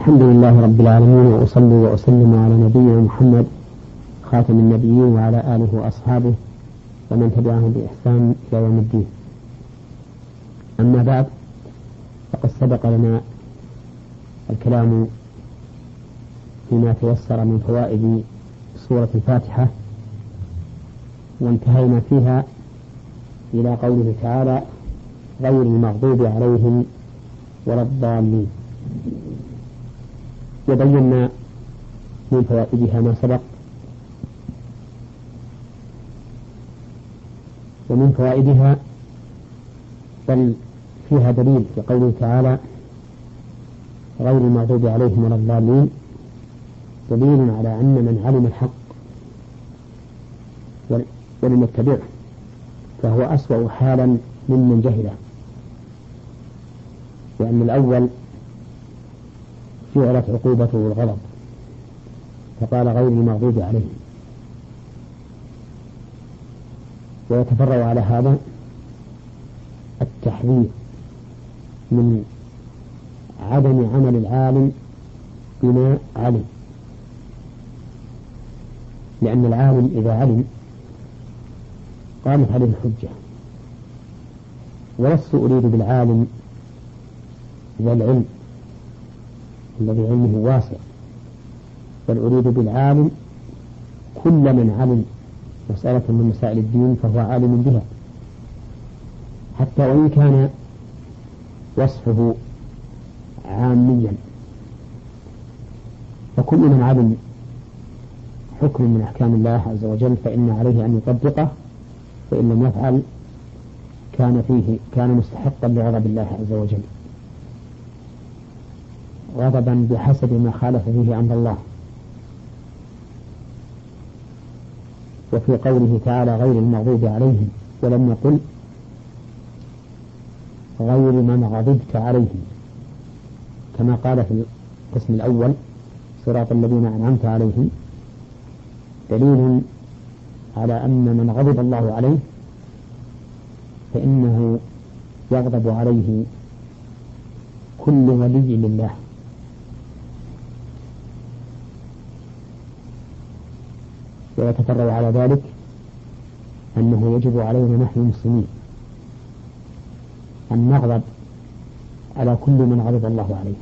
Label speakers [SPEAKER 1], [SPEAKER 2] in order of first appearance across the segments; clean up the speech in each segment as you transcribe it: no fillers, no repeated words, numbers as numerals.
[SPEAKER 1] الحمد لله رب العالمين، وأصلي وأسلم على نبينا محمد خاتم النبيين وعلى آله وأصحابه ومن تبعهم بإحسان إلى يوم الدين. أما بعد، فقد سبق لنا الكلام فيما تيسر من فوائد سورة الفاتحة، وانتهينا فيها إلى قوله تعالى: غير المغضوب عليهم ولا الضالين. وبينا من فوائدها ما سبق، ومن فوائدها بل فيها دليل في قوله تعالى: غير المغضوب عليهم ولا الضالين، دليل على أن من علم الحق ولم يتبعه فهو أسوأ حالا ممن جهله، لأن الأول فعلت عقوبته والغضب، فقال غير المغضوب عليهم. ويتفرع على هذا التحذير من عدم عمل العالم بما علم، لأن العالم إذا علم قامت عليه الحجة. ولست أريد بالعالم ذا العلم الذي علمه واسع، بل أريد بالعالم كل من علم مسألة من مسائل الدين فهو عالم بها، حتى وإن كان وصفه عاميا. فكل من علم حكم من أحكام الله عز وجل فإن عليه أن يطبقه، فإن لم يفعل كان مستحقا لغضب الله عز وجل، غضبا بحسب ما خالف فيه أمر الله. وفي قوله تعالى: غير المغضوب عليهم، ولم يقل غير من غضبت عليهم، كما قال في القسم الأول: صراط الذين أنعمت عليهم، دليل على أن من غضب الله عليه فإنه يغضب عليه كل ولي لله. ويتفرع على ذلك أنه يجب علينا نحن المسلمين أن نغضب على كل من غضب الله عليه،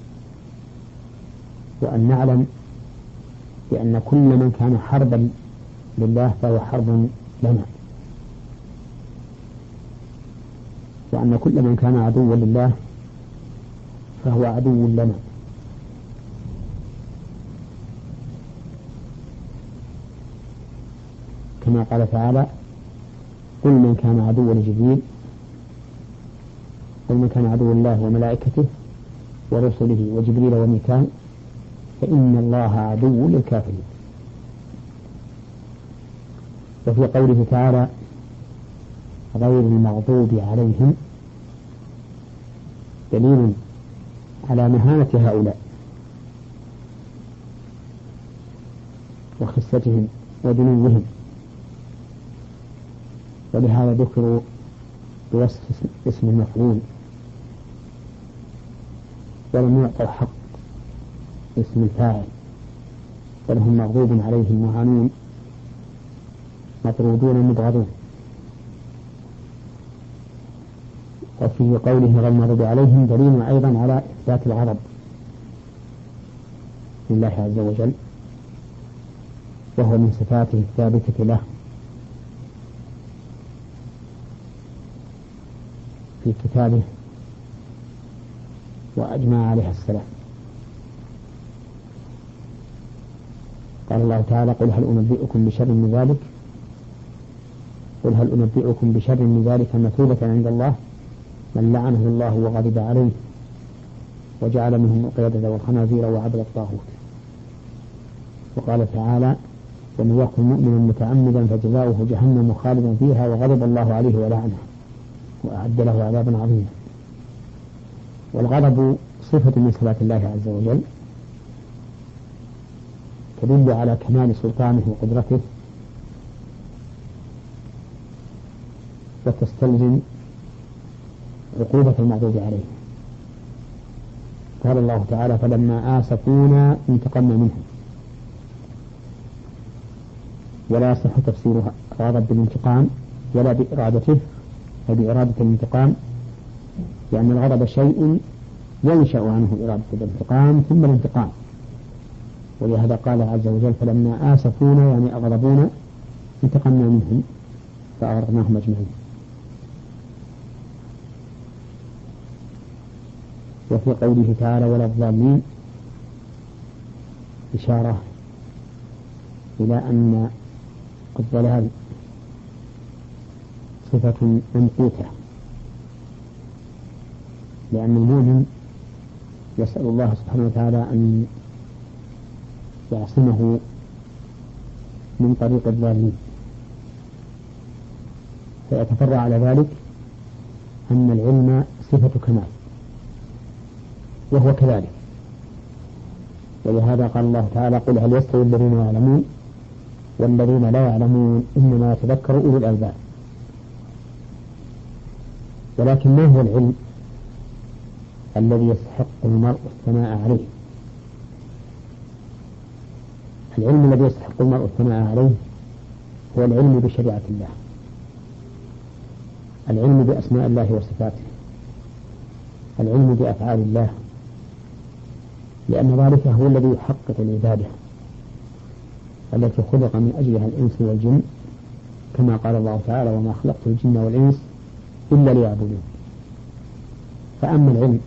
[SPEAKER 1] وأن نعلم بأن كل من كان حربا لله فهو حرب لنا، وأن كل من كان عدوا لله فهو عدو لنا. كما قال تعالى: قل من كان عدوا لجبريل، قل من كان عدوا الله وملائكته ورسله وجبريل وميكال فإن الله عدو للكافرين. وفي قوله تعالى: غير المغضوب عليهم، دليل على مهانة هؤلاء وخستهم ودنوهم، ولهذا ذكروا بوصف اسم المفعول، ولم يعطوا حق اسم الفاعل، ولهم مغضوب عليهم مهانون مطرودون مبغضون. وفي قوله غير المغضوب عليهم دليل أيضا على إثبات الغضب لله عز وجل، وهو من صفاته الثابتة له في كتابه وأجمع عليها السلام. قال الله تعالى: قل هل أنبئكم بشر من ذلك، قل هل أنبئكم بشر من ذلك مثوبة عند الله من لعنه الله وغضب عليه وجعل منهم القردة والخنازير وعبد الطاغوت. وقال تعالى: ومن يقتل مؤمنا متعمدا فجزاؤه جهنم خالدا فيها وغضب الله عليه ولعنه وأعد له عذابا عظيما. والغضب صفة من صفات الله عز وجل، تدل على كمال سلطانه وقدرته، وتستلزم عقوبة المغضوب عليه. قال الله تعالى فلما آسفونا انتقمنا منهم، ولا يصح تفسيرها غضب بالانتقام ولا بإرادته أو بإرادة الانتقام، لأن الغضب شيء ينشأ عنه إرادة الانتقام ثم الانتقام، ولهذا قال عز وجل فلما آسفونا يعني أغضبونا انتقمنا منهم فأغرقناهم أجمعين. وفي قوله تعالى ولا الضالين إشارة إلى أن الضلال صفة منقوطة، لأن المؤمن يسأل الله سبحانه وتعالى أن يعصمه من طريق الضالين، فيتفرع على ذلك أن العلم صفة كمال وهو كذلك، ولهذا قال الله تعالى قل هل يستوي الذين يعلمون والذين لا يعلمون إنما يتذكر أولو الألباب. ولكن ما هو العلم الذي يستحق المرء الثناء عليه؟ العلم الذي يستحق المرء الثناء عليه هو العلم بشريعة الله، العلم بأسماء الله وصفاته، العلم بأفعال الله، لأن ذلك هو الذي يحقق العبادة التي خلق من أجلها الإنس والجن، كما قال الله تعالى وما خلقت الجن والإنس إلا ليعبدون. فأما العلم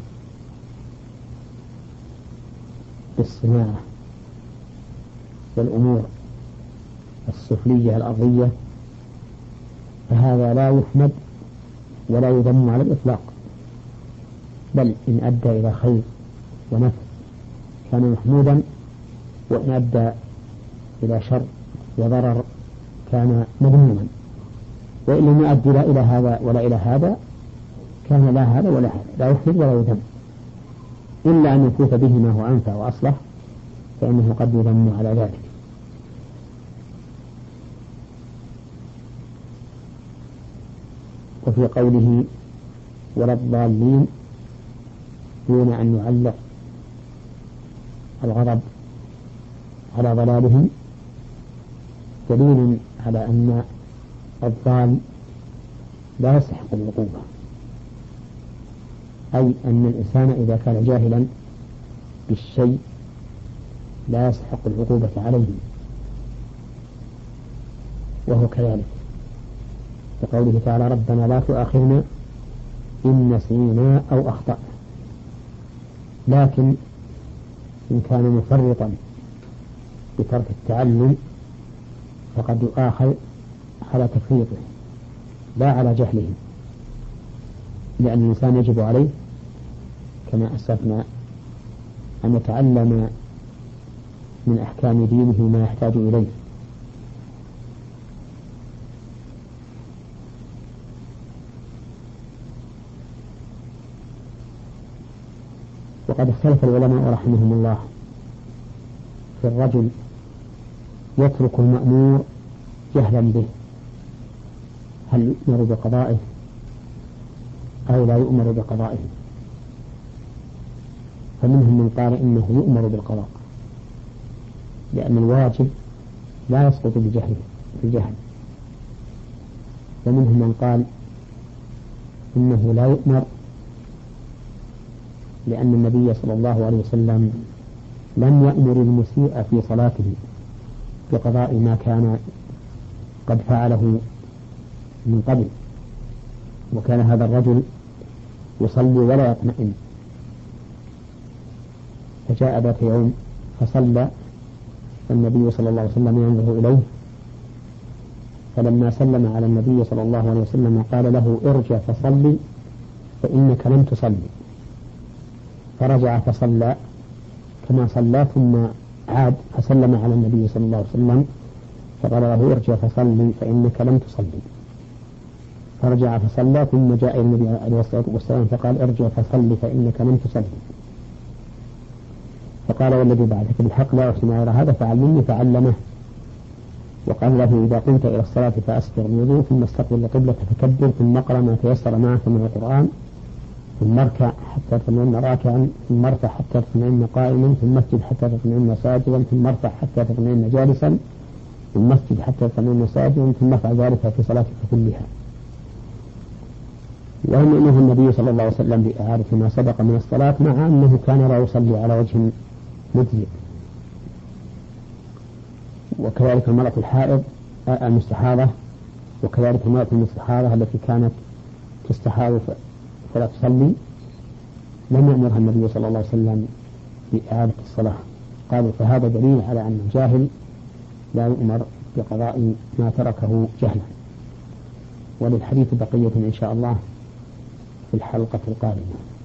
[SPEAKER 1] بالصناعة والأمور السفلية الأرضية فهذا لا يحمد ولا يذم على الإطلاق، بل إن أدى إلى خير ونفع كان محمودا، وإن أدى إلى شر وضرر كان مذموما، وإن لم يؤدي لا إلى هذا ولا إلى هذا كان لا هذا ولا هذا، لا يحمد ولا يذم، إلا أن يفوت به ما هو أنفع وأصلح فإنه قد يذم على ذلك. وفي قوله ولا الضالين دون أن يعلق الغضب على ضلالهم دليل على أن الضال لا يستحق العقوبة، أي أن الإنسان إذا كان جاهلا بالشيء لا يستحق العقوبة عليه، وهو كذلك كقوله تعالى ربنا لا تؤاخذنا إن نسينا أو أخطأنا، لكن إن كان مفرطا بترك التعلم فقد يؤاخذ على تفريطه لا على جهله، لأن الإنسان يجب عليه كما أسلفنا أن يتعلم من أحكام دينه ما يحتاج إليه. وقد اختلف العلماء رحمهم الله في الرجل يترك المأمور جهلا به، هل يؤمر بقضائه أو لا يؤمر بقضائه؟ فمنهم من قال إنه يؤمر بالقضاء، لأن الواجب لا يسقط بالجهل، ومنهم من قال إنه لا يؤمر، لأن النبي صلى الله عليه وسلم لم يأمر المسيء في صلاته بقضاء ما كان قد فعله من قبل، وكان هذا الرجل يصلي ولا يطمئن، فجاء ذات يوم فصلى فالنبي صلى الله عليه وسلم ينظر إليه، فلما سلم على النبي صلى الله عليه وسلم قال له ارجع فصلي فإنك لم تصلي، فرجع فصلى كما صلى ثم عاد فسلم على النبي صلى الله عليه وسلم فقال له ارجع فصلي فإنك لم تصلي، فرجع فصلى ثم جاء النبي عليه الصلاة والسلام فقال ارجع فصلي فإنك لم تصلي، فقال والذي بعدك بالحق لا أحسن غير هذا فعلمني فعلمه، وقال له إذا قمت إلى الصلاة فأسبغ الوضوء ثم استقبل القبلة فكبر ثم اقرأ ما تيسر معك من القرآن ثم اركع حتى تطمئن راكعا، ثم ارفع حتى تطمئن قائما، ثم اسجد حتى تطمئن ساجدا، ثم ارفع حتى تطمئن جالسا، ثم اسجد حتى تطمئن ساجدا، ثم افعل ذلك في صلاتك كلها. ويؤمنه النبي صلى الله عليه وسلم بإعادة ما سبق من الصلاة، مع أنه كان لا يصلي على وجه مجزئ. وكذلك المرأة الحائض المستحاضة، وكذلك المرأة المستحاضة التي كانت تستحاض فلا تصلي، لم يأمرها النبي صلى الله عليه وسلم بإعادة الصلاة. قالوا فهذا دليل على أن الجاهل لا يؤمر بقضاء ما تركه جهلا. وللحديث بقية إن شاء الله في الحلقة القادمة.